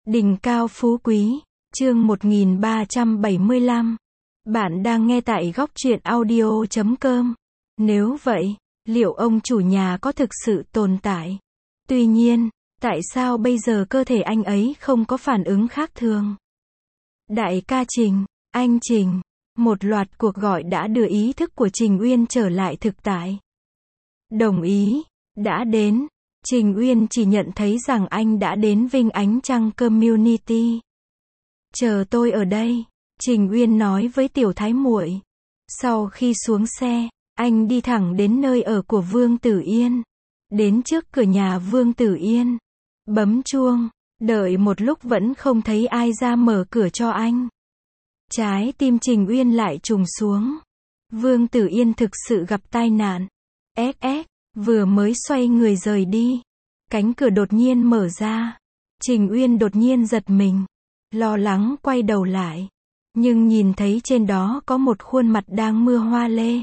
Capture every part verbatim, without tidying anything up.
Đỉnh cao phú quý, chương một nghìn ba trăm bảy mươi lăm. Bạn đang nghe tại góc truyện audio chấm com. Nếu vậy, liệu ông chủ nhà có thực sự tồn tại? Tuy nhiên, tại sao bây giờ cơ thể anh ấy không có phản ứng khác thường? Đại ca Trình, anh Trình. Một loạt cuộc gọi đã đưa ý thức của Trình Uyên trở lại thực tại. Đồng ý, đã đến. Trình Uyên chỉ nhận thấy rằng anh đã đến Vinh Ánh Trăng Community. Chờ tôi ở đây, Trình Uyên nói với Tiểu Thái muội. Sau khi xuống xe, anh đi thẳng đến nơi ở của Vương Tử Yên. Đến trước cửa nhà Vương Tử Yên, bấm chuông, đợi một lúc vẫn không thấy ai ra mở cửa cho anh. Trái tim Trình Uyên lại trùng xuống. Vương Tử Yên thực sự gặp tai nạn. ét ét, vừa mới xoay người rời đi, cánh cửa đột nhiên mở ra. Trình Uyên đột nhiên giật mình, lo lắng quay đầu lại, nhưng nhìn thấy trên đó có một khuôn mặt đang mưa hoa lê.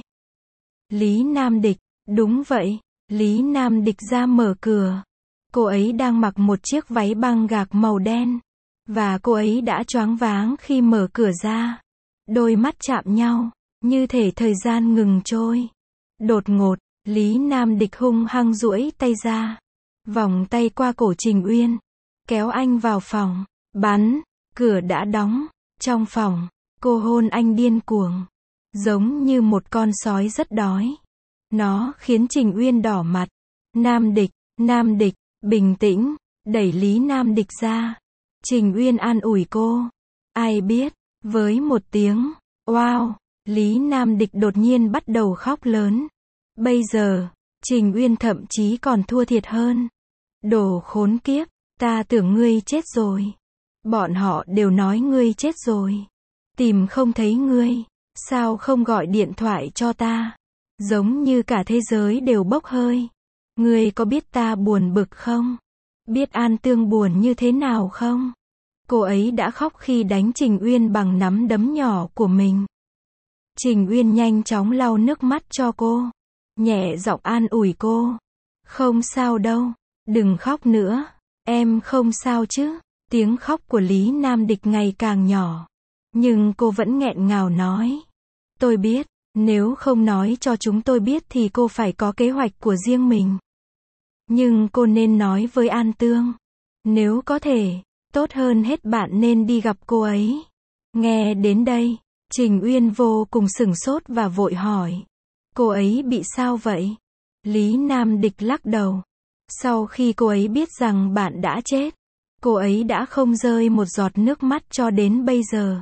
Lý Nam Địch, đúng vậy, Lý Nam Địch ra mở cửa. Cô ấy đang mặc một chiếc váy băng gạc màu đen, và cô ấy đã choáng váng khi mở cửa ra. Đôi mắt chạm nhau, như thể thời gian ngừng trôi. Đột ngột, Lý Nam Địch hung hăng duỗi tay ra, vòng tay qua cổ Trình Uyên, kéo anh vào phòng. Bắn, cửa đã đóng. Trong phòng, cô hôn anh điên cuồng, giống như một con sói rất đói. Nó khiến Trình Uyên đỏ mặt. Nam Địch, Nam Địch, bình tĩnh, đẩy Lý Nam Địch ra. Trình Uyên an ủi cô. Ai biết, với một tiếng wow, Lý Nam Địch đột nhiên bắt đầu khóc lớn. Bây giờ, Trình Uyên thậm chí còn thua thiệt hơn. Đồ khốn kiếp, ta tưởng ngươi chết rồi. Bọn họ đều nói ngươi chết rồi. Tìm không thấy ngươi, sao không gọi điện thoại cho ta? Giống như cả thế giới đều bốc hơi. Ngươi có biết ta buồn bực không? Biết An Tương buồn như thế nào không? Cô ấy đã khóc khi đánh Trình Uyên bằng nắm đấm nhỏ của mình. Trình Uyên nhanh chóng lau nước mắt cho cô, nhẹ giọng an ủi cô. Không sao đâu, đừng khóc nữa, em không sao chứ. Tiếng khóc của Lý Nam Địch ngày càng nhỏ, nhưng cô vẫn nghẹn ngào nói. Tôi biết, nếu không nói cho chúng tôi biết thì cô phải có kế hoạch của riêng mình. Nhưng cô nên nói với An Tương. Nếu có thể, tốt hơn hết bạn nên đi gặp cô ấy. Nghe đến đây, Trình Uyên vô cùng sửng sốt và vội hỏi. Cô ấy bị sao vậy? Lý Nam Địch lắc đầu. Sau khi cô ấy biết rằng bạn đã chết, cô ấy đã không rơi một giọt nước mắt cho đến bây giờ.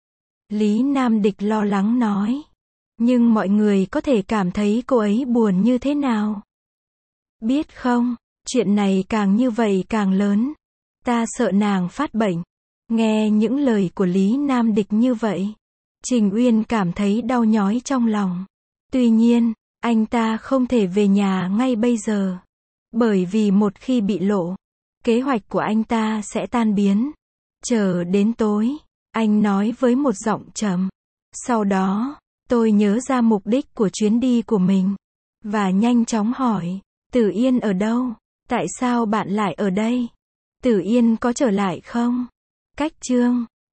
Lý Nam Địch lo lắng nói. Nhưng mọi người có thể cảm thấy cô ấy buồn như thế nào? Biết không, chuyện này càng như vậy càng lớn. Ta sợ nàng phát bệnh. Nghe những lời của Lý Nam Địch như vậy, Trình Uyên cảm thấy đau nhói trong lòng. Tuy nhiên, anh ta không thể về nhà ngay bây giờ. Bởi vì một khi bị lộ, kế hoạch của anh ta sẽ tan biến. Chờ đến tối, anh nói với một giọng trầm. Sau đó, tôi nhớ ra mục đích của chuyến đi của mình, và nhanh chóng hỏi, Tử Yên ở đâu? Tại sao bạn lại ở đây? Tử Yên có trở lại không? Cách chương